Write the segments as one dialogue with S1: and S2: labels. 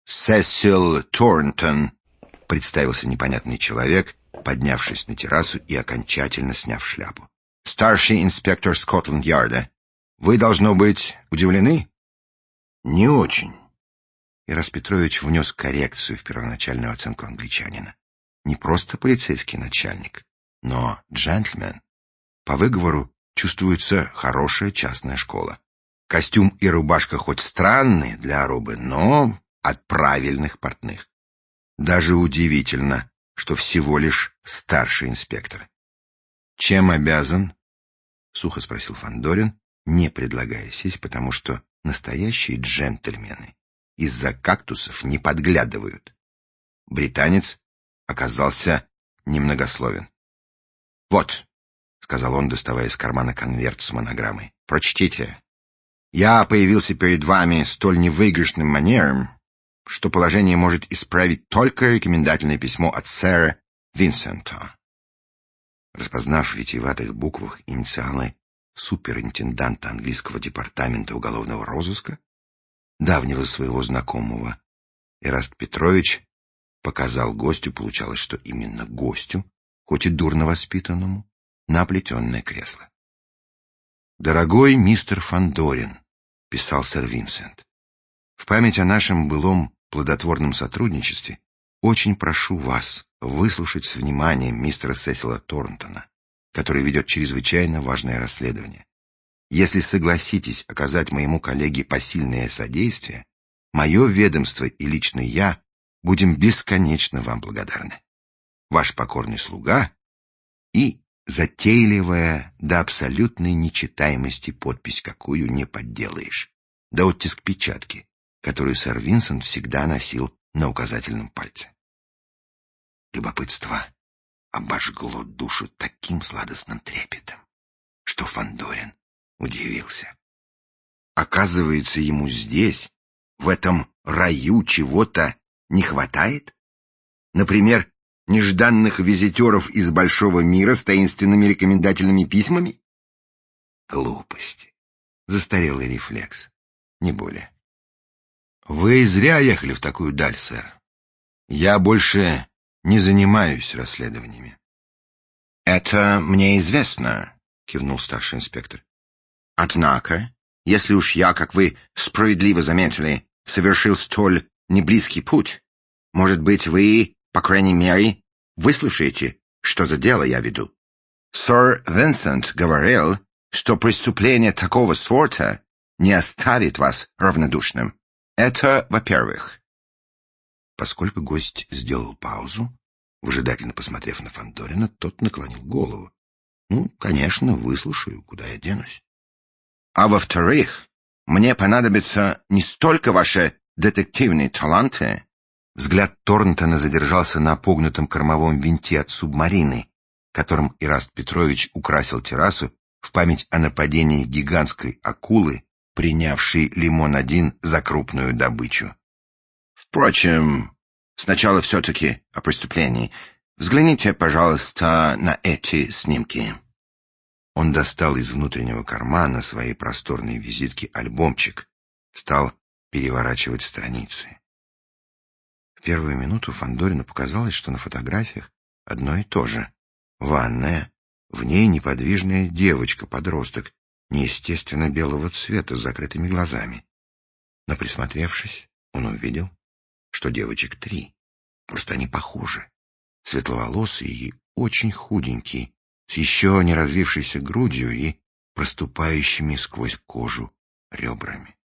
S1: Сесил Торнтон, представился непонятный человек, поднявшись на террасу и окончательно сняв шляпу. Старший инспектор Скотланд-Ярда. Вы, должно быть, удивлены? Не очень. Ирас Петрович внес коррекцию в первоначальную оценку англичанина. Не просто полицейский начальник, но джентльмен. По выговору чувствуется хорошая частная школа. Костюм и рубашка хоть странные для Арубы, но от правильных портных. Даже удивительно, что всего лишь старший инспектор. «Чем обязан?» — сухо спросил Фандорин, не предлагая сесть, потому что настоящие джентльмены из-за кактусов не подглядывают. Британец оказался немногословен. «Вот», — сказал он, доставая из кармана конверт с монограммой, — «прочтите. Я появился перед вами столь невыигрышным манером, что положение может исправить только рекомендательное письмо от сэра Винсента». Распознав в витиеватых буквах инициалы суперинтенданта английского департамента уголовного розыска, давнего своего знакомого, Ираст Петрович показал гостю, получалось, что именно гостю, хоть и дурно воспитанному, на оплетенное кресло. «Дорогой мистер Фандорин», — писал сэр Винсент, — «в память о нашем былом плодотворном сотрудничестве очень прошу вас выслушать с вниманием мистера Сесила Торнтона, который ведет чрезвычайно важное расследование. Если согласитесь оказать моему коллеге посильное содействие, мое ведомство и лично я будем бесконечно вам благодарны. Ваш покорный слуга» и затейливая до абсолютной нечитаемости подпись, какую не подделаешь, да оттиск печатки, которую сэр Винсент всегда носил на указательном пальце. Любопытство обожгло душу таким сладостным трепетом, что Фандорин удивился. Оказывается, ему здесь, в этом раю, чего-то не хватает? Например, нежданных визитеров из большого мира с таинственными рекомендательными письмами? Глупости. Застарелый рефлекс. Не более. Вы зря ехали в такую даль, сэр. Я больше не занимаюсь расследованиями. Это мне известно, кивнул старший инспектор. Однако, если уж я, как вы справедливо заметили, совершил столь неблизкий путь, может быть, вы, по крайней мере, выслушаете, что за дело я веду. Сэр Винсент говорил, что преступление такого сорта не оставит вас равнодушным. Это во-первых. Поскольку гость сделал паузу, выжидательно посмотрев на Фандорина, тот наклонил голову. Ну, конечно, выслушаю, куда я денусь. А во-вторых, мне понадобятся не столько ваши детективные таланты. Взгляд Торнтона задержался на погнутом кормовом винте от субмарины, которым Ираст Петрович украсил террасу в память о нападении гигантской акулы, принявшей Лимон-1 за крупную добычу. Впрочем, сначала все-таки о преступлении. Взгляните, пожалуйста, на эти снимки. Он достал из внутреннего кармана своей просторной визитки альбомчик, стал переворачивать страницы. В первую минуту Фандорину показалось, что на фотографиях одно и то же. Ванная, в ней неподвижная девочка-подросток, неестественно белого цвета, с закрытыми глазами. Но присмотревшись, он увидел, что девочек 3. Просто они похожи. Светловолосые и очень худенькие, с еще не развившейся грудью и проступающими сквозь кожу ребрами.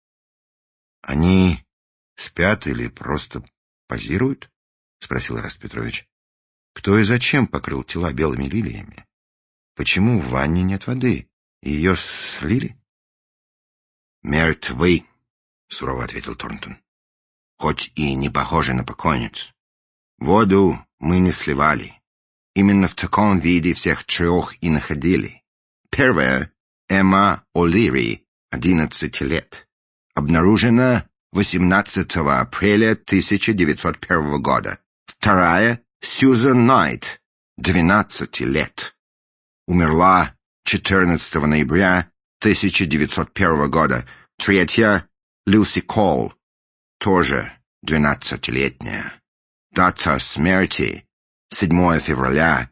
S1: «Они спят или просто позируют?» — спросил Ираст Петрович. «Кто и зачем покрыл тела белыми лилиями? Почему в ванне нет воды? Ее слили?» «Мертвы», — сурово ответил Торнтон. «Хоть и не похожи на покойниц. Воду мы не сливали. Именно в таком виде всех 3 и находили. Первая — Эмма О'Лири, 11 лет. Обнаружена 18 апреля 1901 года. Вторая — Сьюзан Найт, 12 лет. Умерла 14 ноября 1901 года. Третья — Люси Колл, тоже 12-летняя. Дата смерти — 7 февраля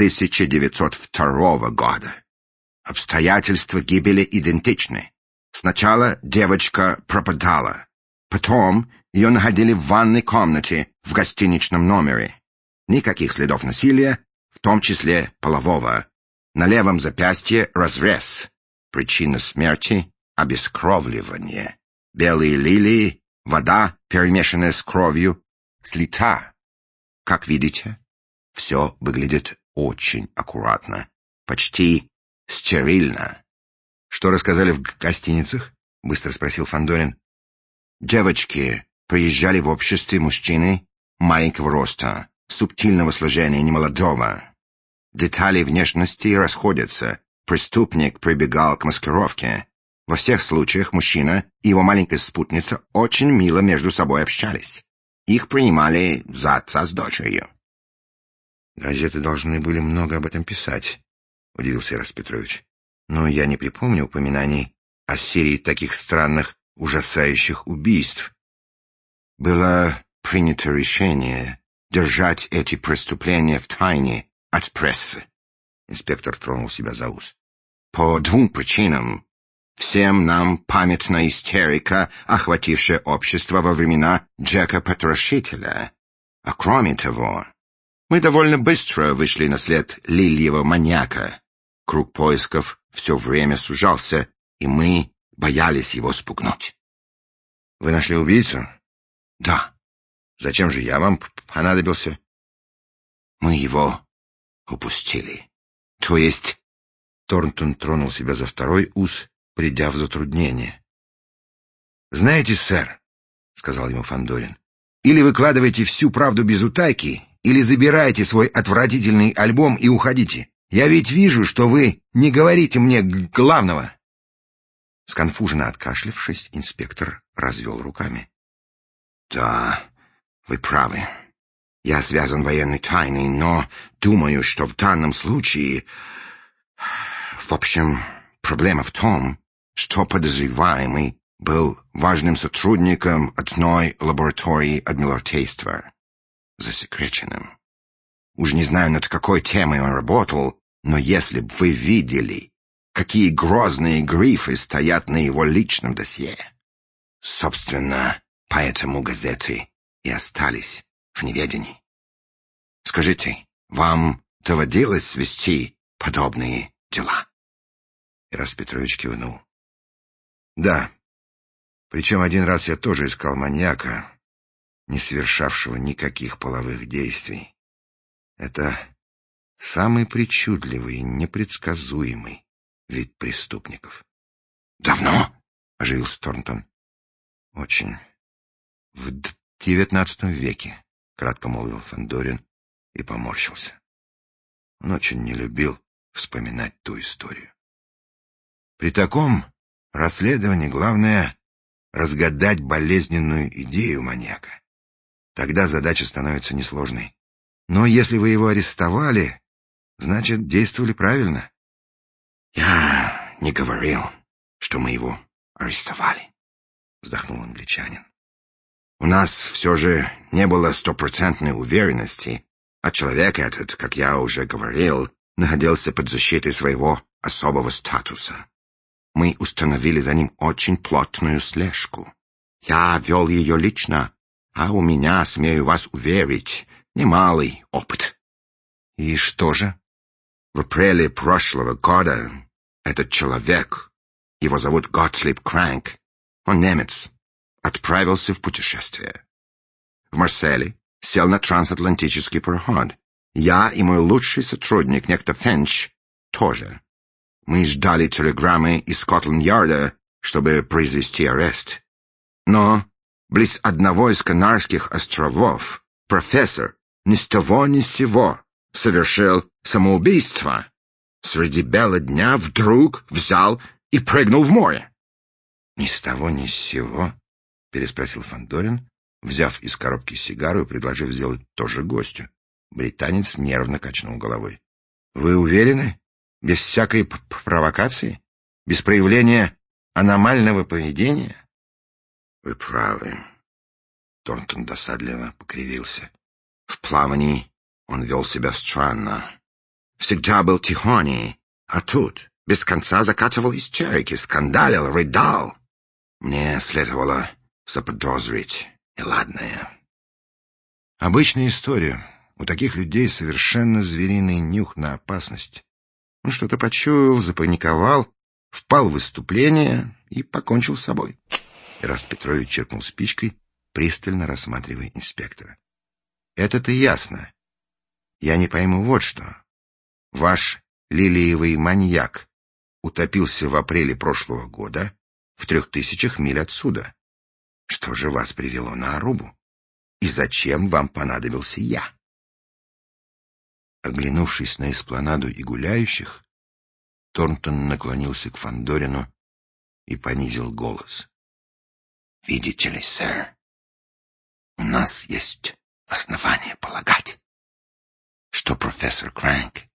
S1: 1902 года. Обстоятельства гибели идентичны. Сначала девочка пропадала. Потом ее находили в ванной комнате в гостиничном номере. Никаких следов насилия, в том числе полового. На левом запястье разрез. Причина смерти — обескровливание. Белые лилии, вода, перемешанная с кровью, слита. Как видите, все выглядит очень аккуратно, почти стерильно. — Что рассказали в гостиницах? — быстро спросил Фандорин. Девочки приезжали в обществе мужчины маленького роста, субтильного сложения, немолодого. Детали внешности расходятся. Преступник прибегал к маскировке. Во всех случаях мужчина и его маленькая спутница очень мило между собой общались. Их принимали за отца с дочерью. «Газеты должны были много об этом писать», — удивился Ирас Петрович. «Но я не припомню упоминаний о серии таких странных, ужасающих убийств. Было принято решение держать эти преступления в тайне от прессы». Инспектор тронул себя за ус. «По 2 причинам. Всем нам памятна истерика, охватившая общество во времена Джека Потрошителя. А кроме того, мы довольно быстро вышли на след лильего маньяка. Круг поисков все время сужался, и мы боялись его спугнуть». «Вы нашли убийцу?» «Да». «Зачем же я вам понадобился?» «Мы его упустили. То есть...» Торнтон тронул себя за второй ус, придя в затруднение. «Знаете, сэр, — сказал ему Фандорин, — или выкладывайте всю правду без утайки, или забирайте свой отвратительный альбом и уходите. Я ведь вижу, что вы не говорите мне главного». Сконфуженно откашлявшись, инспектор развел руками. «Да, вы правы. Я связан военной тайной, но думаю, что в данном случае... В общем, проблема в том, что подозреваемый был важным сотрудником одной лаборатории Адмиралтейства, засекреченным. Уж не знаю, над какой темой он работал, но если бы вы видели, какие грозные грифы стоят на его личном досье. Собственно, поэтому газеты и остались в неведении. Скажите, вам доводилось вести подобные дела?» Ирас Петрович кивнул. «Да. Причем один раз я тоже искал маньяка, не совершавшего никаких половых действий. Это самый причудливый и непредсказуемый вид преступников». «Давно?» — оживился Торнтон. «Очень. В 19 веке», — кратко молвил Фандорин и поморщился. Он очень не любил вспоминать ту историю. При таком расследовании главное — разгадать болезненную идею маньяка. Тогда задача становится несложной. Но если вы его арестовали, значит, действовали правильно. «Я не говорил, что мы его арестовали», — вздохнул англичанин. «У нас все же не было стопроцентной уверенности, а человек этот, как я уже говорил, находился под защитой своего особого статуса. Мы установили за ним очень плотную слежку. Я вел ее лично, а у меня, смею вас уверить, немалый опыт». «И что же?» «В апреле прошлого года этот человек, его зовут Готлиб Кранк, он немец, отправился в путешествие. В Марселе сел на трансатлантический пароход. Я и мой лучший сотрудник, некто Фенч, тоже. Мы ждали телеграммы из Скотланд-Ярда, чтобы произвести арест. Но близ одного из Канарских островов профессор ни с того ни с сего совершил самоубийство. Среди бела дня вдруг взял и прыгнул в море». «Ни с того ни с сего?» — переспросил Фандорин, взяв из коробки сигару и предложив сделать то же гостю. Британец нервно качнул головой. «Вы уверены? Без всякой провокации? Без проявления аномального поведения?» «Вы правы. Торнтон досадливо покривился. В плавании он вел себя странно. Всегда был тихоней, а тут без конца закатывал истерики, скандалил, рыдал. Мне следовало заподозрить неладное. Обычная история. У таких людей совершенно звериный нюх на опасность. Он что-то почуял, запаниковал, впал в выступление и покончил с собой. Эраст Петрович черкнул спичкой, пристально рассматривая инспектора. Это-то ясно. Я не пойму вот что. Ваш лилиевый маньяк утопился в апреле прошлого года в 3000 миль отсюда. Что же вас привело на Арубу? И зачем вам понадобился я? Оглянувшись на эспланаду и гуляющих, Торнтон наклонился к Фандорину и понизил голос. «Видите ли, сэр, у нас есть основания полагать, что профессор Крэнк